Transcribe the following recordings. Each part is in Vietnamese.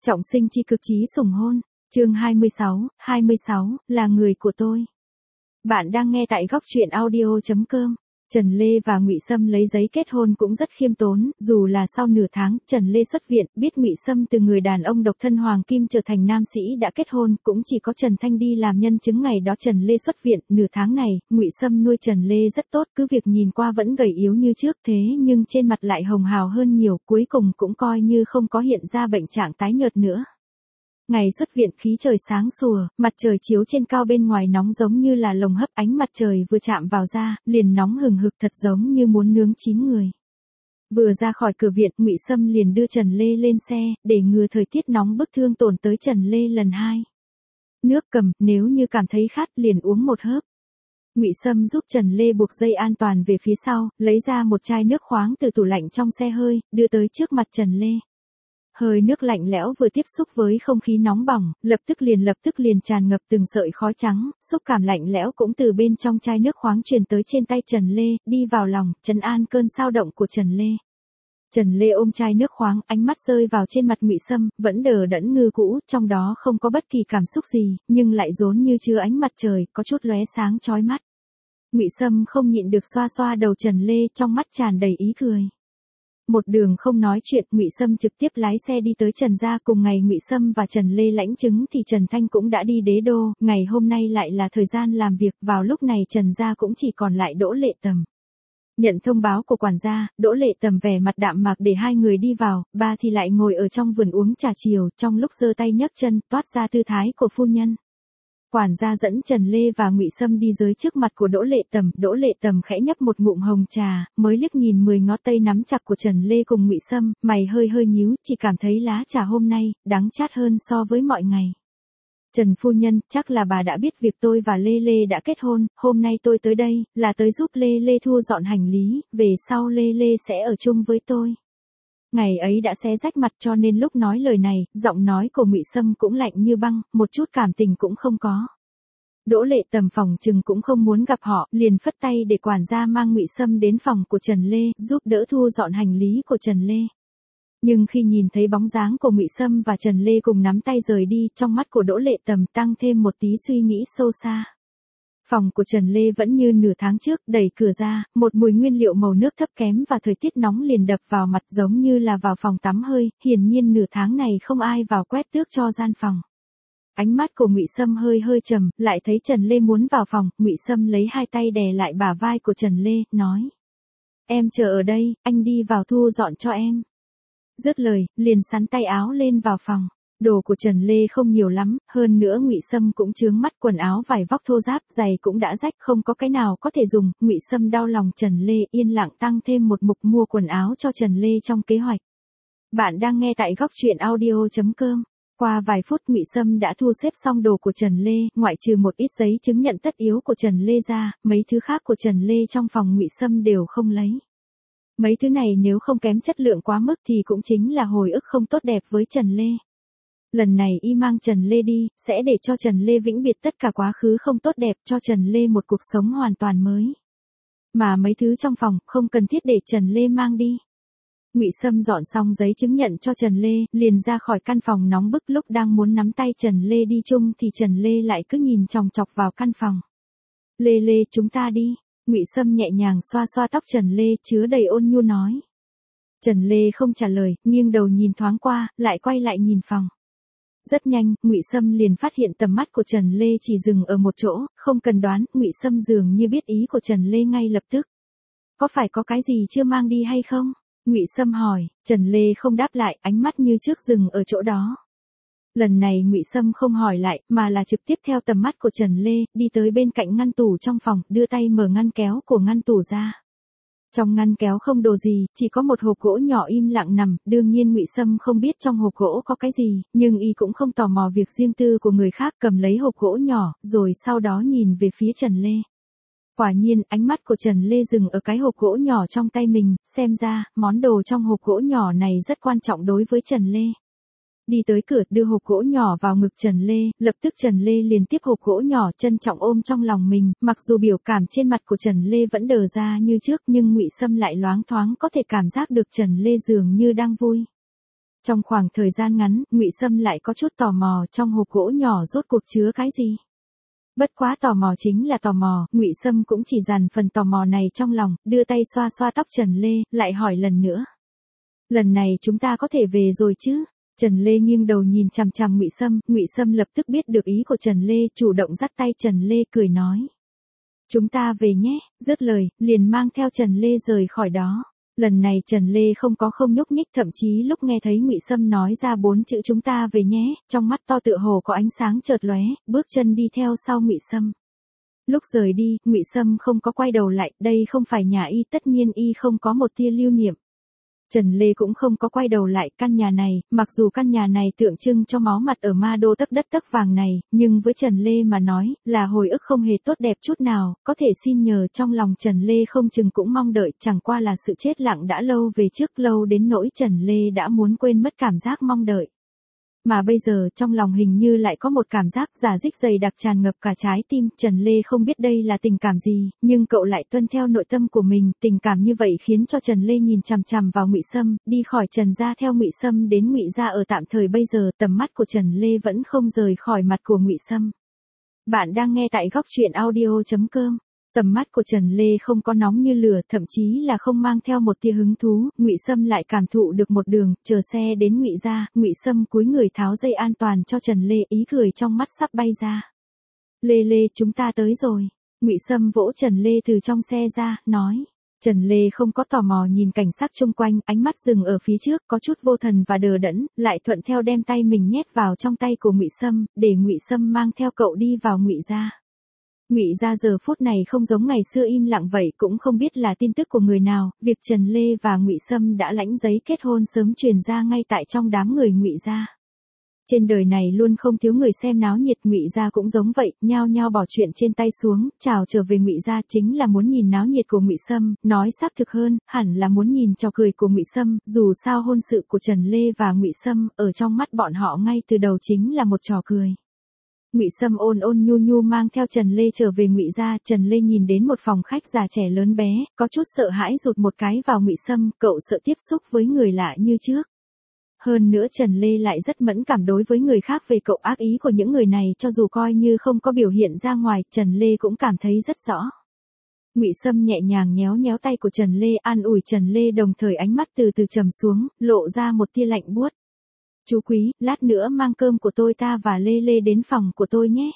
Trọng sinh chi cực chí sủng hôn, chương 26, là người của tôi. Bạn đang nghe tại góc truyện audio.com. Trần Lê và Ngụy Sâm lấy giấy kết hôn cũng rất khiêm tốn, dù là sau nửa tháng, Trần Lê xuất viện, biết Ngụy Sâm từ người đàn ông độc thân hoàng kim trở thành nam sĩ đã kết hôn, cũng chỉ có Trần Thanh đi làm nhân chứng ngày đó Trần Lê xuất viện. Nửa tháng này, Ngụy Sâm nuôi Trần Lê rất tốt, cứ việc nhìn qua vẫn gầy yếu như trước, thế nhưng trên mặt lại hồng hào hơn nhiều, cuối cùng cũng coi như không có hiện ra bệnh trạng tái nhợt nữa. Ngày xuất viện khí trời sáng sủa, mặt trời chiếu trên cao bên ngoài nóng giống như là lồng hấp, ánh mặt trời vừa chạm vào da, liền nóng hừng hực thật giống như muốn nướng chín người. Vừa ra khỏi cửa viện, Ngụy Sâm liền đưa Trần Lê lên xe, để ngừa thời tiết nóng bức thương tổn tới Trần Lê lần hai. Nước cầm, nếu như cảm thấy khát liền uống một hớp. Ngụy Sâm giúp Trần Lê buộc dây an toàn về phía sau, lấy ra một chai nước khoáng từ tủ lạnh trong xe hơi, đưa tới trước mặt Trần Lê. Hơi nước lạnh lẽo vừa tiếp xúc với không khí nóng bỏng, lập tức liền tràn ngập từng sợi khói trắng, xúc cảm lạnh lẽo cũng từ bên trong chai nước khoáng truyền tới trên tay Trần Lê, đi vào lòng, trấn an cơn xao động của Trần Lê. Trần Lê ôm chai nước khoáng, ánh mắt rơi vào trên mặt Ngụy Sâm, vẫn đờ đẫn ngư cũ, trong đó không có bất kỳ cảm xúc gì, nhưng lại rốn như chứa ánh mặt trời, có chút lóe sáng chói mắt. Ngụy Sâm không nhịn được xoa xoa đầu Trần Lê, trong mắt tràn đầy ý cười. Một đường không nói chuyện, Ngụy Sâm trực tiếp lái xe đi tới Trần gia. Cùng ngày Ngụy Sâm và Trần Lê lãnh chứng thì Trần Thanh cũng đã đi Đế Đô, ngày hôm nay lại là thời gian làm việc, vào lúc này Trần gia cũng chỉ còn lại Đỗ Lệ Tầm. Nhận thông báo của quản gia, Đỗ Lệ Tầm vẻ mặt đạm mạc để hai người đi vào, ba thì lại ngồi ở trong vườn uống trà chiều, trong lúc giơ tay nhấc chân, toát ra tư thái của phu nhân. Quản gia dẫn Trần Lê và Ngụy Sâm đi dưới trước mặt của Đỗ Lệ Tầm khẽ nhấp một ngụm hồng trà, mới liếc nhìn 10 ngón tay nắm chặt của Trần Lê cùng Ngụy Sâm, mày hơi nhíu, chỉ cảm thấy lá trà hôm nay đắng chát hơn so với mọi ngày. Trần phu nhân, chắc là bà đã biết việc tôi và Lê Lê đã kết hôn, hôm nay tôi tới đây là tới giúp Lê Lê thu dọn hành lý, về sau Lê Lê sẽ ở chung với tôi. Ngày ấy đã xé rách mặt, cho nên lúc nói lời này, giọng nói của Ngụy Sâm cũng lạnh như băng, một chút cảm tình cũng không có. Đỗ Lệ Tầm phòng chừng cũng không muốn gặp họ, liền phất tay để quản gia mang Ngụy Sâm đến phòng của Trần Lê, giúp đỡ thu dọn hành lý của Trần Lê. Nhưng khi nhìn thấy bóng dáng của Ngụy Sâm và Trần Lê cùng nắm tay rời đi, trong mắt của Đỗ Lệ Tầm tăng thêm một tí suy nghĩ sâu xa. Phòng của Trần Lê vẫn như nửa tháng trước, đẩy cửa ra, một mùi nguyên liệu màu nước thấp kém và thời tiết nóng liền đập vào mặt giống như là vào phòng tắm hơi, hiển nhiên nửa tháng này không ai vào quét tước cho gian phòng. Ánh mắt của Ngụy Sâm hơi trầm, lại thấy Trần Lê muốn vào phòng, Ngụy Sâm lấy hai tay đè lại bả vai của Trần Lê, nói: "Em chờ ở đây, anh đi vào thu dọn cho em." Dứt lời, liền xắn tay áo lên vào phòng. Đồ của Trần Lê không nhiều lắm, hơn nữa Ngụy Sâm cũng chướng mắt, quần áo vải vóc thô ráp, giày cũng đã rách, không có cái nào có thể dùng. Ngụy Sâm đau lòng Trần Lê, yên lặng tăng thêm một mục mua quần áo cho Trần Lê trong kế hoạch. Bạn đang nghe tại góc truyện audio.com. Qua vài phút Ngụy Sâm đã thu xếp xong đồ của Trần Lê, ngoại trừ một ít giấy chứng nhận tất yếu của Trần Lê ra, mấy thứ khác của Trần Lê trong phòng Ngụy Sâm đều không lấy. Mấy thứ này nếu không kém chất lượng quá mức thì cũng chính là hồi ức không tốt đẹp với Trần Lê. Lần này y mang Trần Lê đi, sẽ để cho Trần Lê vĩnh biệt tất cả quá khứ không tốt đẹp, cho Trần Lê một cuộc sống hoàn toàn mới. Mà mấy thứ trong phòng, không cần thiết để Trần Lê mang đi. Ngụy Sâm dọn xong giấy chứng nhận cho Trần Lê, liền ra khỏi căn phòng nóng bức, lúc đang muốn nắm tay Trần Lê đi chung thì Trần Lê lại cứ nhìn chòng chọc vào căn phòng. "Lê Lê, chúng ta đi." Ngụy Sâm nhẹ nhàng xoa xoa tóc Trần Lê, chứa đầy ôn nhu nói. Trần Lê không trả lời, nghiêng đầu nhìn thoáng qua, lại quay lại nhìn phòng. Rất nhanh, Ngụy Sâm liền phát hiện tầm mắt của Trần Lê chỉ dừng ở một chỗ, không cần đoán, Ngụy Sâm dường như biết ý của Trần Lê ngay lập tức. "Có phải có cái gì chưa mang đi hay không?" Ngụy Sâm hỏi. Trần Lê không đáp lại, ánh mắt như trước dừng ở chỗ đó. Lần này Ngụy Sâm không hỏi lại, mà là trực tiếp theo tầm mắt của Trần Lê, đi tới bên cạnh ngăn tủ trong phòng, đưa tay mở ngăn kéo của ngăn tủ ra. Trong ngăn kéo không đồ gì, chỉ có một hộp gỗ nhỏ im lặng nằm, đương nhiên Ngụy Sâm không biết trong hộp gỗ có cái gì, nhưng y cũng không tò mò việc riêng tư của người khác, cầm lấy hộp gỗ nhỏ, rồi sau đó nhìn về phía Trần Lê. Quả nhiên, ánh mắt của Trần Lê dừng ở cái hộp gỗ nhỏ trong tay mình, xem ra, món đồ trong hộp gỗ nhỏ này rất quan trọng đối với Trần Lê. Đi tới cửa, đưa hộp gỗ nhỏ vào ngực Trần Lê, lập tức Trần Lê liền tiếp hộp gỗ nhỏ, trân trọng ôm trong lòng mình, mặc dù biểu cảm trên mặt của Trần Lê vẫn đờ ra như trước, nhưng Ngụy Sâm lại loáng thoáng có thể cảm giác được Trần Lê dường như đang vui. Trong khoảng thời gian ngắn, Ngụy Sâm lại có chút tò mò trong hộp gỗ nhỏ rốt cuộc chứa cái gì. Bất quá tò mò chính là tò mò, Ngụy Sâm cũng chỉ dàn phần tò mò này trong lòng, đưa tay xoa xoa tóc Trần Lê, lại hỏi lần nữa. Lần này chúng ta có thể về rồi chứ? Trần Lê nghiêng đầu nhìn chằm chằm Ngụy Sâm lập tức biết được ý của Trần Lê, chủ động dắt tay Trần Lê cười nói. Chúng ta về nhé, dứt lời, liền mang theo Trần Lê rời khỏi đó. Lần này Trần Lê không nhúc nhích, thậm chí lúc nghe thấy Ngụy Sâm nói ra 4 chữ chúng ta về nhé, trong mắt to tựa hồ có ánh sáng chợt lóe, bước chân đi theo sau Ngụy Sâm. Lúc rời đi, Ngụy Sâm không có quay đầu lại, đây không phải nhà y, tất nhiên y không có một tia lưu niệm. Trần Lê cũng không có quay đầu lại, căn nhà này, mặc dù căn nhà này tượng trưng cho máu mặt ở ma đô tấc đất tấc vàng này, nhưng với Trần Lê mà nói, là hồi ức không hề tốt đẹp chút nào, có thể xin nhờ trong lòng Trần Lê không chừng cũng mong đợi, chẳng qua là sự chết lặng đã lâu về trước, lâu đến nỗi Trần Lê đã muốn quên mất cảm giác mong đợi. Mà bây giờ trong lòng hình như lại có một cảm giác rả rích dày đặc tràn ngập cả trái tim, Trần Lê không biết đây là tình cảm gì, nhưng cậu lại tuân theo nội tâm của mình, tình cảm như vậy khiến cho Trần Lê nhìn chằm chằm vào Ngụy Sâm, đi khỏi Trần gia theo Ngụy Sâm đến Ngụy gia ở tạm thời bây giờ, tầm mắt của Trần Lê vẫn không rời khỏi mặt của Ngụy Sâm. Bạn đang nghe tại góc truyện audio.com. Tầm mắt của Trần Lê không có nóng như lửa, thậm chí là không mang theo một tia hứng thú, Ngụy Sâm lại cảm thụ được một đường, chờ xe đến Ngụy gia, Ngụy Sâm cúi người tháo dây an toàn cho Trần Lê, ý cười trong mắt sắp bay ra. Lê, chúng ta tới rồi. Ngụy Sâm vỗ Trần Lê từ trong xe ra, nói. Trần Lê không có tò mò nhìn cảnh sắc xung quanh, ánh mắt dừng ở phía trước, có chút vô thần và đờ đẫn, lại thuận theo đem tay mình nhét vào trong tay của Ngụy Sâm, để Ngụy Sâm mang theo cậu đi vào Ngụy gia. Ngụy gia giờ phút này không giống ngày xưa im lặng vậy, cũng không biết là tin tức của người nào, việc Trần Lê và Ngụy Sâm đã lãnh giấy kết hôn sớm truyền ra ngay tại trong đám người Ngụy gia. Trên đời này luôn không thiếu người xem náo nhiệt, Ngụy gia cũng giống vậy, nhao nhao bỏ chuyện trên tay xuống, chào trở về Ngụy gia, chính là muốn nhìn náo nhiệt của Ngụy Sâm, nói xác thực hơn, hẳn là muốn nhìn trò cười của Ngụy Sâm, dù sao hôn sự của Trần Lê và Ngụy Sâm, ở trong mắt bọn họ ngay từ đầu chính là một trò cười. Ngụy Sâm ôn nhu mang theo Trần Lê trở về Ngụy gia, Trần Lê nhìn đến một phòng khách già trẻ lớn bé, có chút sợ hãi rụt một cái vào Ngụy Sâm, cậu sợ tiếp xúc với người lạ như trước. Hơn nữa Trần Lê lại rất mẫn cảm đối với người khác, về cậu ác ý của những người này, cho dù coi như không có biểu hiện ra ngoài, Trần Lê cũng cảm thấy rất rõ. Ngụy Sâm nhẹ nhàng nhéo tay của Trần Lê, an ủi Trần Lê, đồng thời ánh mắt từ từ trầm xuống, lộ ra một tia lạnh buốt. Chú quý, lát nữa mang cơm của tôi ta và Lê đến phòng của tôi nhé.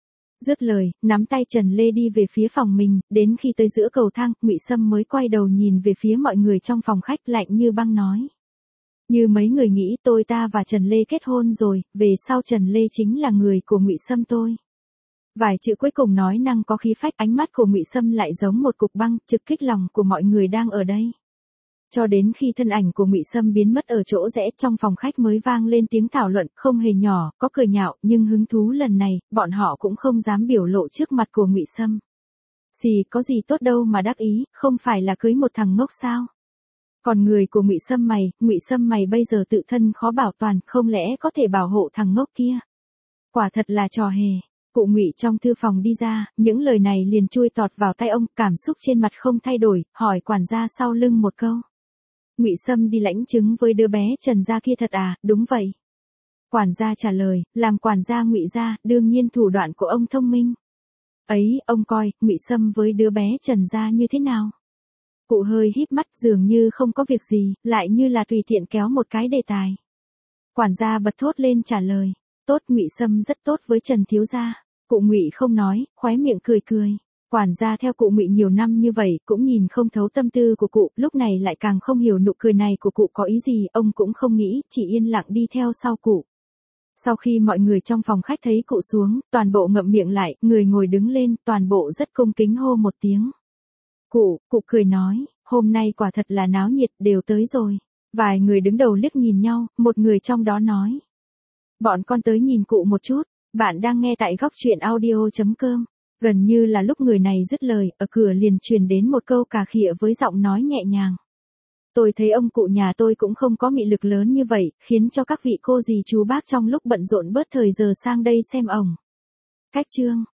Dứt lời, nắm tay Trần Lê đi về phía phòng mình, đến khi tới giữa cầu thang, Ngụy Sâm mới quay đầu nhìn về phía mọi người trong phòng khách, lạnh như băng nói. Như mấy người nghĩ, tôi ta và Trần Lê kết hôn rồi, về sau Trần Lê chính là người của Ngụy Sâm tôi. Vài chữ cuối cùng nói năng có khí phách, ánh mắt của Ngụy Sâm lại giống một cục băng, trực kích lòng của mọi người đang ở đây. Cho đến khi thân ảnh của Ngụy Sâm biến mất ở chỗ rẽ, trong phòng khách mới vang lên tiếng thảo luận, không hề nhỏ, có cười nhạo, nhưng hứng thú lần này, bọn họ cũng không dám biểu lộ trước mặt của Ngụy Sâm. Gì có gì tốt đâu mà đắc ý, không phải là cưới một thằng ngốc sao? Còn người của Ngụy Sâm mày bây giờ tự thân khó bảo toàn, không lẽ có thể bảo hộ thằng ngốc kia? Quả thật là trò hề. Cụ Ngụy trong thư phòng đi ra, những lời này liền chui tọt vào tai ông, cảm xúc trên mặt không thay đổi, hỏi quản gia sau lưng một câu. Ngụy Sâm đi lãnh chứng với đứa bé Trần gia kia thật à? Đúng vậy. Quản gia trả lời, làm quản gia Ngụy gia, đương nhiên thủ đoạn của ông thông minh. Ấy, ông coi, Ngụy Sâm với đứa bé Trần gia như thế nào? Cụ hơi híp mắt, dường như không có việc gì, lại như là tùy tiện kéo một cái đề tài. Quản gia bật thốt lên trả lời, tốt, Ngụy Sâm rất tốt với Trần thiếu gia. Cụ Ngụy không nói, khóe miệng cười. Quản gia theo cụ Ngụy nhiều năm như vậy, cũng nhìn không thấu tâm tư của cụ, lúc này lại càng không hiểu nụ cười này của cụ có ý gì, ông cũng không nghĩ, chỉ yên lặng đi theo sau cụ. Sau khi mọi người trong phòng khách thấy cụ xuống, toàn bộ ngậm miệng lại, người ngồi đứng lên, toàn bộ rất cung kính hô một tiếng. Cụ cười nói, hôm nay quả thật là náo nhiệt, đều tới rồi. Vài người đứng đầu liếc nhìn nhau, một người trong đó nói. Bọn con tới nhìn cụ một chút, bạn đang nghe tại góc truyện audio.com. Gần như là lúc người này dứt lời, ở cửa liền truyền đến một câu cà khịa với giọng nói nhẹ nhàng. Tôi thấy ông cụ nhà tôi cũng không có mị lực lớn như vậy, khiến cho các vị cô dì chú bác trong lúc bận rộn bớt thời giờ sang đây xem ổng. Cách chương.